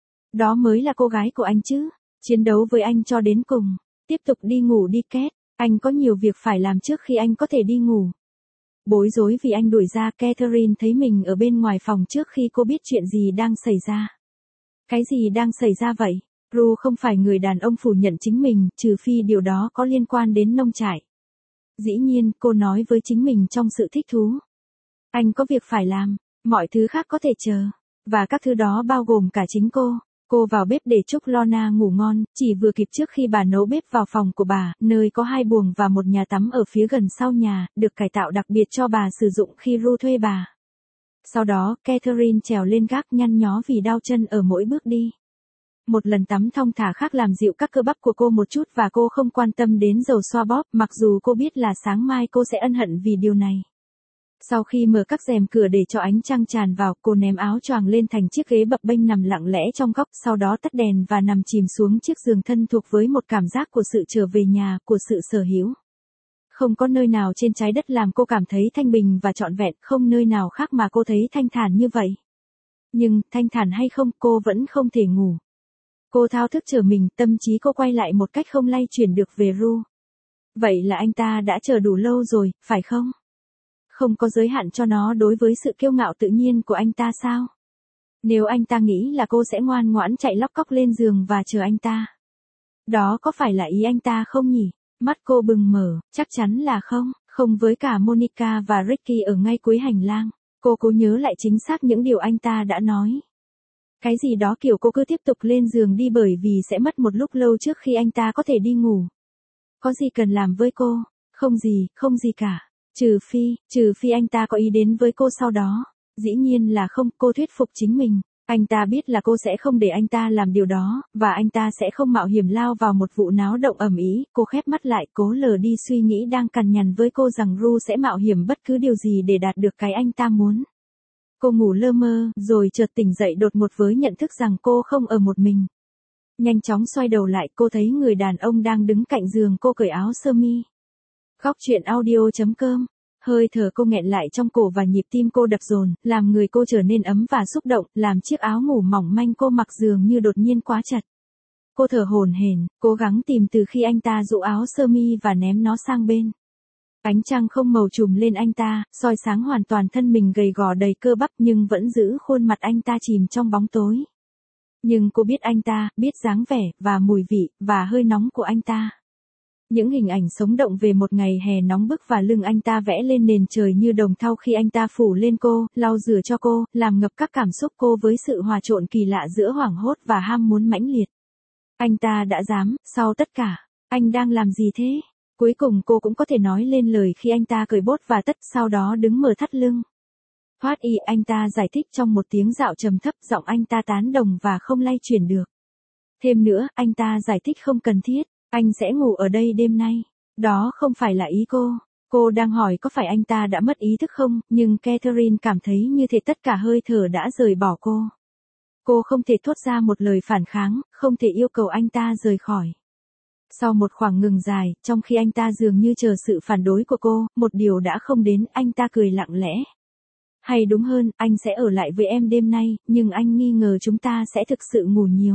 Đó mới là cô gái của anh chứ. Chiến đấu với anh cho đến cùng. Tiếp tục đi ngủ đi Cat. Anh có nhiều việc phải làm trước khi anh có thể đi ngủ. Bối rối vì anh đuổi ra, Catherine thấy mình ở bên ngoài phòng trước khi cô biết chuyện gì đang xảy ra. Cái gì đang xảy ra vậy? Ru không phải người đàn ông phủ nhận chính mình, trừ phi điều đó có liên quan đến nông trại. Dĩ nhiên, cô nói với chính mình trong sự thích thú. Anh có việc phải làm, mọi thứ khác có thể chờ. Và các thứ đó bao gồm cả chính cô. Cô vào bếp để chúc Lorna ngủ ngon, chỉ vừa kịp trước khi bà nấu bếp vào phòng của bà, nơi có 2 buồng và một nhà tắm ở phía gần sau nhà, được cải tạo đặc biệt cho bà sử dụng khi Ru thuê bà. Sau đó, Catherine trèo lên gác nhăn nhó vì đau chân ở mỗi bước đi. Một lần tắm thong thả khác làm dịu các cơ bắp của cô một chút và cô không quan tâm đến dầu xoa bóp, mặc dù cô biết là sáng mai cô sẽ ân hận vì điều này. Sau khi mở các rèm cửa để cho ánh trăng tràn vào, cô ném áo choàng lên thành chiếc ghế bập bênh nằm lặng lẽ trong góc, sau đó tắt đèn và nằm chìm xuống chiếc giường thân thuộc với một cảm giác của sự trở về nhà, của sự sở hữu. Không có nơi nào trên trái đất làm cô cảm thấy thanh bình và trọn vẹn, không nơi nào khác mà cô thấy thanh thản như vậy. Nhưng, thanh thản hay không, cô vẫn không thể ngủ. Cô thao thức trở mình, tâm trí cô quay lại một cách không lay chuyển được về Ru. Vậy là anh ta đã chờ đủ lâu rồi, phải không? Không có giới hạn cho nó đối với sự kiêu ngạo tự nhiên của anh ta sao? Nếu anh ta nghĩ là cô sẽ ngoan ngoãn chạy lóc cóc lên giường và chờ anh ta. Đó có phải là ý anh ta không nhỉ? Mắt cô bừng mở, chắc chắn là không, không với cả Monica và Ricky ở ngay cuối hành lang. Cô cố nhớ lại chính xác những điều anh ta đã nói. Cái gì đó kiểu cô cứ tiếp tục lên giường đi bởi vì sẽ mất một lúc lâu trước khi anh ta có thể đi ngủ. Có gì cần làm với cô? Không gì cả. Trừ phi anh ta có ý đến với cô sau đó. Dĩ nhiên là không, cô thuyết phục chính mình. Anh ta biết là cô sẽ không để anh ta làm điều đó, và anh ta sẽ không mạo hiểm lao vào một vụ náo động ầm ĩ. Cô khép mắt lại, cố lờ đi suy nghĩ đang cằn nhằn với cô rằng Ru sẽ mạo hiểm bất cứ điều gì để đạt được cái anh ta muốn. Cô ngủ lơ mơ, rồi chợt tỉnh dậy đột ngột với nhận thức rằng cô không ở một mình. Nhanh chóng xoay đầu lại, cô thấy người đàn ông đang đứng cạnh giường cô cởi áo sơ mi. Góc chuyện audio.com. Hơi thở cô nghẹn lại trong cổ và nhịp tim cô đập dồn, làm người cô trở nên ấm và xúc động, làm chiếc áo ngủ mỏng manh cô mặc dường như đột nhiên quá chật. Cô thở hổn hển, cố gắng tìm từ khi anh ta dụ áo sơ mi và ném nó sang bên. Ánh trăng không màu trùm lên anh ta, soi sáng hoàn toàn thân mình gầy gò đầy cơ bắp nhưng vẫn giữ khuôn mặt anh ta chìm trong bóng tối. Nhưng cô biết anh ta, biết dáng vẻ, và mùi vị, và hơi nóng của anh ta. Những hình ảnh sống động về một ngày hè nóng bức và lưng anh ta vẽ lên nền trời như đồng thau khi anh ta phủ lên cô, lau rửa cho cô, làm ngập các cảm xúc cô với sự hòa trộn kỳ lạ giữa hoảng hốt và ham muốn mãnh liệt. Anh ta đã dám, sau tất cả, anh đang làm gì thế? Cuối cùng cô cũng có thể nói lên lời khi anh ta cởi bốt và tất, sau đó đứng mở thắt lưng. Thoát y, anh ta giải thích trong một tiếng dạo trầm thấp, giọng anh ta tán đồng và không lay chuyển được. Thêm nữa, anh ta giải thích không cần thiết, anh sẽ ngủ ở đây đêm nay. Đó không phải là ý cô. Cô đang hỏi có phải anh ta đã mất ý thức không, nhưng Catherine cảm thấy như thể tất cả hơi thở đã rời bỏ cô. Cô không thể thốt ra một lời phản kháng, không thể yêu cầu anh ta rời khỏi. Sau một khoảng ngừng dài, trong khi anh ta dường như chờ sự phản đối của cô, một điều đã không đến, anh ta cười lặng lẽ. Hay đúng hơn, anh sẽ ở lại với em đêm nay, nhưng anh nghi ngờ chúng ta sẽ thực sự ngủ nhiều.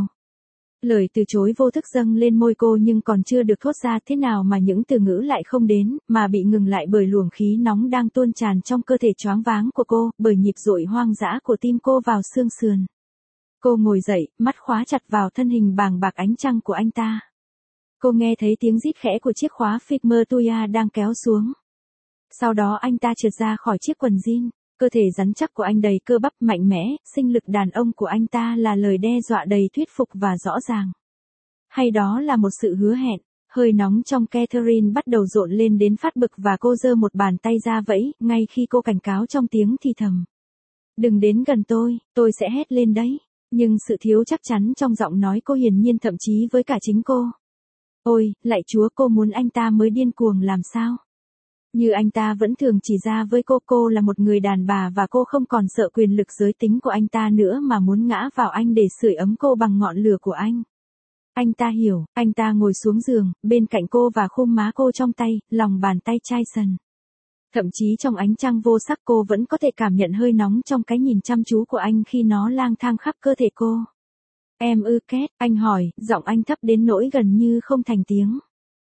Lời từ chối vô thức dâng lên môi cô nhưng còn chưa được thốt ra, thế nào mà những từ ngữ lại không đến, mà bị ngừng lại bởi luồng khí nóng đang tuôn tràn trong cơ thể choáng váng của cô, bởi nhịp dội hoang dã của tim cô vào xương sườn. Cô ngồi dậy, mắt khóa chặt vào thân hình bàng bạc ánh trăng của anh ta. Cô nghe thấy tiếng rít khẽ của chiếc khóa Figmer Tuya đang kéo xuống. Sau đó anh ta trượt ra khỏi chiếc quần jean. Cơ thể rắn chắc của anh đầy cơ bắp mạnh mẽ, sinh lực đàn ông của anh ta là lời đe dọa đầy thuyết phục và rõ ràng. Hay đó là một sự hứa hẹn, hơi nóng trong Catherine bắt đầu dội lên đến phát bực và cô giơ một bàn tay ra vẫy, ngay khi cô cảnh cáo trong tiếng thì thầm. Đừng đến gần tôi sẽ hét lên đấy. Nhưng sự thiếu chắc chắn trong giọng nói cô hiển nhiên thậm chí với cả chính cô. Ôi, lạy Chúa, cô muốn anh ta mới điên cuồng làm sao? Như anh ta vẫn thường chỉ ra với cô là một người đàn bà và cô không còn sợ quyền lực giới tính của anh ta nữa mà muốn ngã vào anh để sưởi ấm cô bằng ngọn lửa của anh. Anh ta hiểu, anh ta ngồi xuống giường, bên cạnh cô và khum má cô trong tay, lòng bàn tay chai sần. Thậm chí trong ánh trăng vô sắc cô vẫn có thể cảm nhận hơi nóng trong cái nhìn chăm chú của anh khi nó lang thang khắp cơ thể cô. Em ư Kết, anh hỏi, giọng anh thấp đến nỗi gần như không thành tiếng.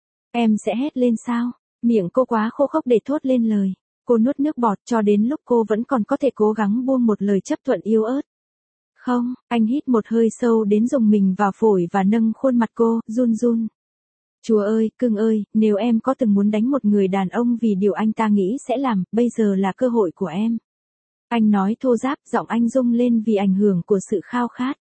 Em sẽ hét lên sao? Miệng cô quá khô khốc để thốt lên lời. Cô nuốt nước bọt cho đến lúc cô vẫn còn có thể cố gắng buông một lời chấp thuận yếu ớt. Không, anh hít một hơi sâu đến rùng mình vào phổi và nâng khuôn mặt cô, run run. Chúa ơi, cưng ơi, nếu em có từng muốn đánh một người đàn ông vì điều anh ta nghĩ sẽ làm, bây giờ là cơ hội của em. Anh nói thô ráp, giọng anh rung lên vì ảnh hưởng của sự khao khát.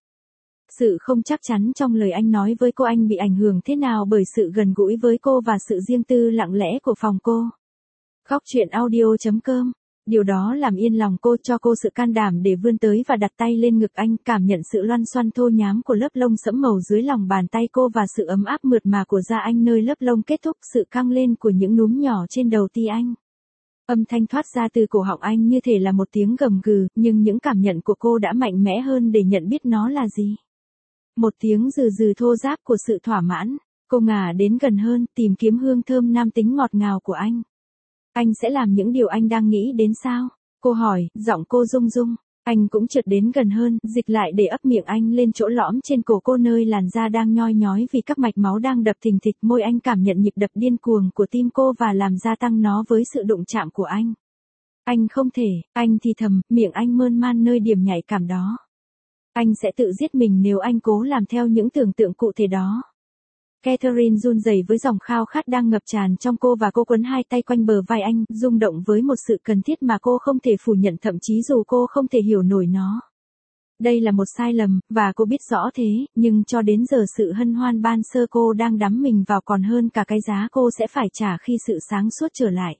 Sự không chắc chắn trong lời anh nói với cô, anh bị ảnh hưởng thế nào bởi sự gần gũi với cô và sự riêng tư lặng lẽ của phòng cô. Góc truyện audio.com. Điều đó làm yên lòng cô, cho cô sự can đảm để vươn tới và đặt tay lên ngực anh, cảm nhận sự loăn xoăn thô nhám của lớp lông sẫm màu dưới lòng bàn tay cô và sự ấm áp mượt mà của da anh nơi lớp lông kết thúc, sự căng lên của những núm nhỏ trên đầu ti anh. Âm thanh thoát ra từ cổ họng anh như thể là một tiếng gầm gừ, nhưng những cảm nhận của cô đã mạnh mẽ hơn để nhận biết nó là gì. Một tiếng rừ rừ thô ráp của sự thỏa mãn. Cô ngả đến gần hơn, tìm kiếm hương thơm nam tính ngọt ngào của anh. Anh sẽ làm những điều anh đang nghĩ đến sao? Cô hỏi, giọng cô rung rung. Anh cũng trượt đến gần hơn, dịch lại để ấp miệng anh lên chỗ lõm trên cổ cô nơi làn da đang nhoi nhói vì các mạch máu đang đập thình thịch. Môi anh cảm nhận nhịp đập điên cuồng của tim cô và làm gia tăng nó với sự đụng chạm của anh. Anh không thể, anh thì thầm, miệng anh mơn man nơi điểm nhạy cảm đó. Anh sẽ tự giết mình nếu anh cố làm theo những tưởng tượng cụ thể đó. Catherine run rẩy với dòng khao khát đang ngập tràn trong cô và cô quấn hai tay quanh bờ vai anh, rung động với một sự cần thiết mà cô không thể phủ nhận, thậm chí dù cô không thể hiểu nổi nó. Đây là một sai lầm, và cô biết rõ thế, nhưng cho đến giờ sự hân hoan ban sơ cô đang đắm mình vào còn hơn cả cái giá cô sẽ phải trả khi sự sáng suốt trở lại.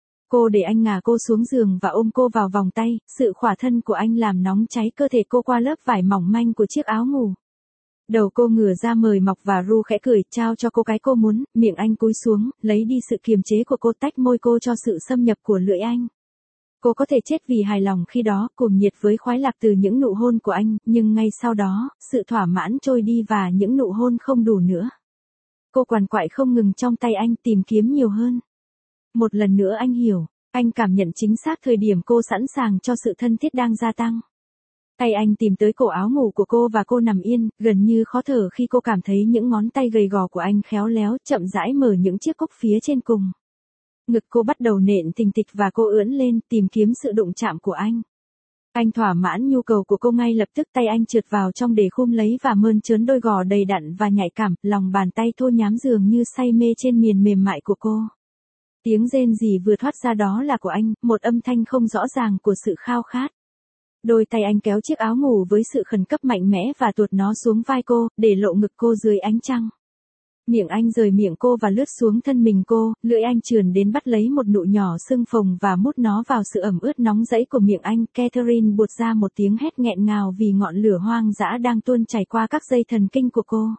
Cô để anh ngả cô xuống giường và ôm cô vào vòng tay, sự khỏa thân của anh làm nóng cháy cơ thể cô qua lớp vải mỏng manh của chiếc áo ngủ. Đầu cô ngửa ra mời mọc và ru khẽ cười, trao cho cô cái cô muốn, miệng anh cúi xuống, lấy đi sự kiềm chế của cô, tách môi cô cho sự xâm nhập của lưỡi anh. Cô có thể chết vì hài lòng khi đó, cuồng nhiệt với khoái lạc từ những nụ hôn của anh, nhưng ngay sau đó, sự thỏa mãn trôi đi và những nụ hôn không đủ nữa. Cô quằn quại không ngừng trong tay anh, tìm kiếm nhiều hơn. Một lần nữa anh hiểu, anh cảm nhận chính xác thời điểm cô sẵn sàng cho sự thân thiết đang gia tăng. Tay anh tìm tới cổ áo ngủ của cô và cô nằm yên, gần như khó thở khi cô cảm thấy những ngón tay gầy gò của anh khéo léo, chậm rãi mở những chiếc cúc phía trên cùng. Ngực cô bắt đầu nện thình thịch và cô ưỡn lên, tìm kiếm sự đụng chạm của anh. Anh thỏa mãn nhu cầu của cô ngay lập tức, tay anh trượt vào trong để khum lấy và mơn trớn đôi gò đầy đặn và nhạy cảm, lòng bàn tay thô nhám dường như say mê trên miền mềm mại của cô. Tiếng rên rỉ vừa thoát ra đó là của anh, một âm thanh không rõ ràng của sự khao khát. Đôi tay anh kéo chiếc áo ngủ với sự khẩn cấp mạnh mẽ và tuột nó xuống vai cô, để lộ ngực cô dưới ánh trăng. Miệng anh rời miệng cô và lướt xuống thân mình cô, lưỡi anh trườn đến bắt lấy một nụ nhỏ sưng phồng và mút nó vào sự ẩm ướt nóng rẫy của miệng anh. Catherine buột ra một tiếng hét nghẹn ngào vì ngọn lửa hoang dã đang tuôn chảy qua các dây thần kinh của cô.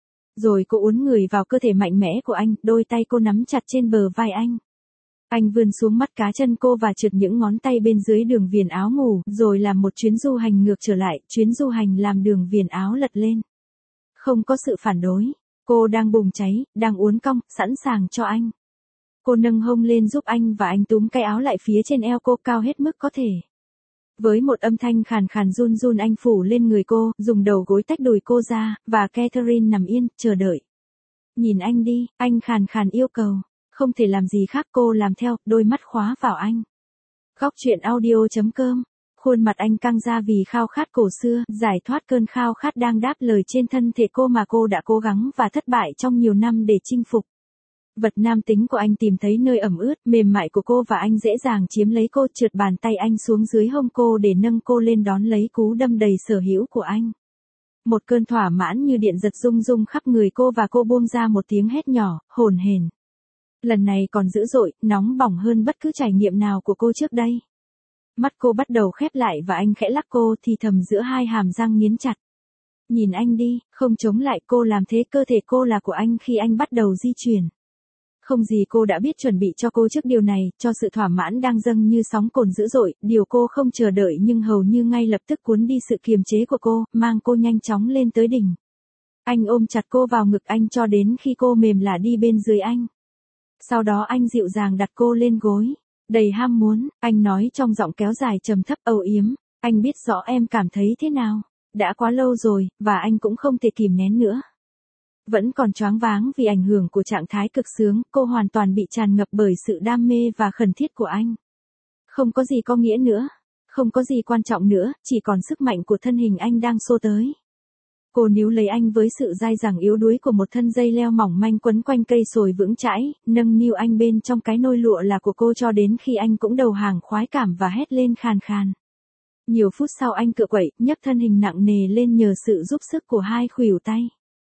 Rồi cô uốn người vào cơ thể mạnh mẽ của anh, đôi tay cô nắm chặt trên bờ vai anh. Anh vươn xuống mắt cá chân cô và trượt những ngón tay bên dưới đường viền áo ngủ, rồi làm một chuyến du hành ngược trở lại, chuyến du hành làm đường viền áo lật lên. Không có sự phản đối. Cô đang bùng cháy, đang uốn cong, sẵn sàng cho anh. Cô nâng hông lên giúp anh và anh túm cái áo lại phía trên eo cô cao hết mức có thể. Với một âm thanh khàn khàn run run anh phủ lên người cô, dùng đầu gối tách đùi cô ra, và Catherine nằm yên, chờ đợi. Nhìn anh đi, anh khàn khàn yêu cầu. Không thể làm gì khác cô làm theo, đôi mắt khóa vào anh. Góc truyện audio.com. Khuôn mặt anh căng ra vì khao khát cổ xưa, giải thoát cơn khao khát đang đáp lời trên thân thể cô mà cô đã cố gắng và thất bại trong nhiều năm để chinh phục. Vật nam tính của anh tìm thấy nơi ẩm ướt, mềm mại của cô và anh dễ dàng chiếm lấy cô, trượt bàn tay anh xuống dưới hông cô để nâng cô lên đón lấy cú đâm đầy sở hữu của anh. Một cơn thỏa mãn như điện giật rung rung khắp người cô và cô buông ra một tiếng hét nhỏ, hổn hển. Lần này còn dữ dội, nóng bỏng hơn bất cứ trải nghiệm nào của cô trước đây. Mắt cô bắt đầu khép lại và anh khẽ lắc cô thì thầm giữa hai hàm răng nghiến chặt. Nhìn anh đi, không chống lại, cô làm thế, cơ thể cô là của anh khi anh bắt đầu di chuyển. Không gì cô đã biết chuẩn bị cho cô trước điều này, cho sự thỏa mãn đang dâng như sóng cồn dữ dội, điều cô không chờ đợi nhưng hầu như ngay lập tức cuốn đi sự kiềm chế của cô, mang cô nhanh chóng lên tới đỉnh. Anh ôm chặt cô vào ngực anh cho đến khi cô mềm lả đi bên dưới anh. Sau đó anh dịu dàng đặt cô lên gối. Đầy ham muốn, anh nói trong giọng kéo dài trầm thấp âu yếm. Anh biết rõ em cảm thấy thế nào. Đã quá lâu rồi, và anh cũng không thể kìm nén nữa. Vẫn còn choáng váng vì ảnh hưởng của trạng thái cực sướng, cô hoàn toàn bị tràn ngập bởi sự đam mê và khẩn thiết của anh. Không có gì có nghĩa nữa. Không có gì quan trọng nữa, chỉ còn sức mạnh của thân hình anh đang xô tới. Cô níu lấy anh với sự dai dẳng yếu đuối của một thân dây leo mỏng manh quấn quanh cây sồi vững chãi, nâng niu anh bên trong cái nôi lụa là của cô cho đến khi anh cũng đầu hàng khoái cảm và hét lên khàn khàn. Nhiều phút sau anh cựa quậy, nhấc thân hình nặng nề lên nhờ sự giúp sức của hai khuỷu tay.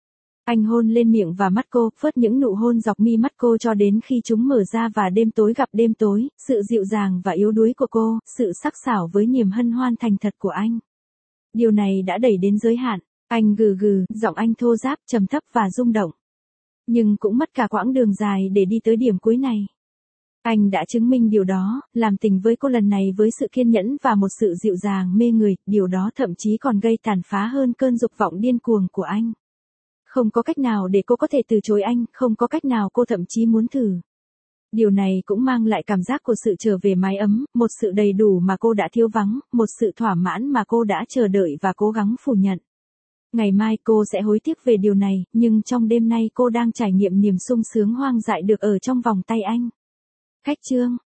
Anh hôn lên miệng và mắt cô, phớt những nụ hôn dọc mi mắt cô cho đến khi chúng mở ra và đêm tối gặp đêm tối, sự dịu dàng và yếu đuối của cô, sự sắc sảo với niềm hân hoan thành thật của anh. Điều này đã đẩy đến giới hạn. Anh gừ gừ, giọng anh thô ráp, trầm thấp và rung động. Nhưng cũng mất cả quãng đường dài để đi tới điểm cuối này. Anh đã chứng minh điều đó, làm tình với cô lần này với sự kiên nhẫn và một sự dịu dàng mê người, điều đó thậm chí còn gây tàn phá hơn cơn dục vọng điên cuồng của anh. Không có cách nào để cô có thể từ chối anh, không có cách nào cô thậm chí muốn thử. Điều này cũng mang lại cảm giác của sự trở về mái ấm, một sự đầy đủ mà cô đã thiếu vắng, một sự thỏa mãn mà cô đã chờ đợi và cố gắng phủ nhận. Ngày mai cô sẽ hối tiếc về điều này, nhưng trong đêm nay cô đang trải nghiệm niềm sung sướng hoang dại được ở trong vòng tay anh. Khách chương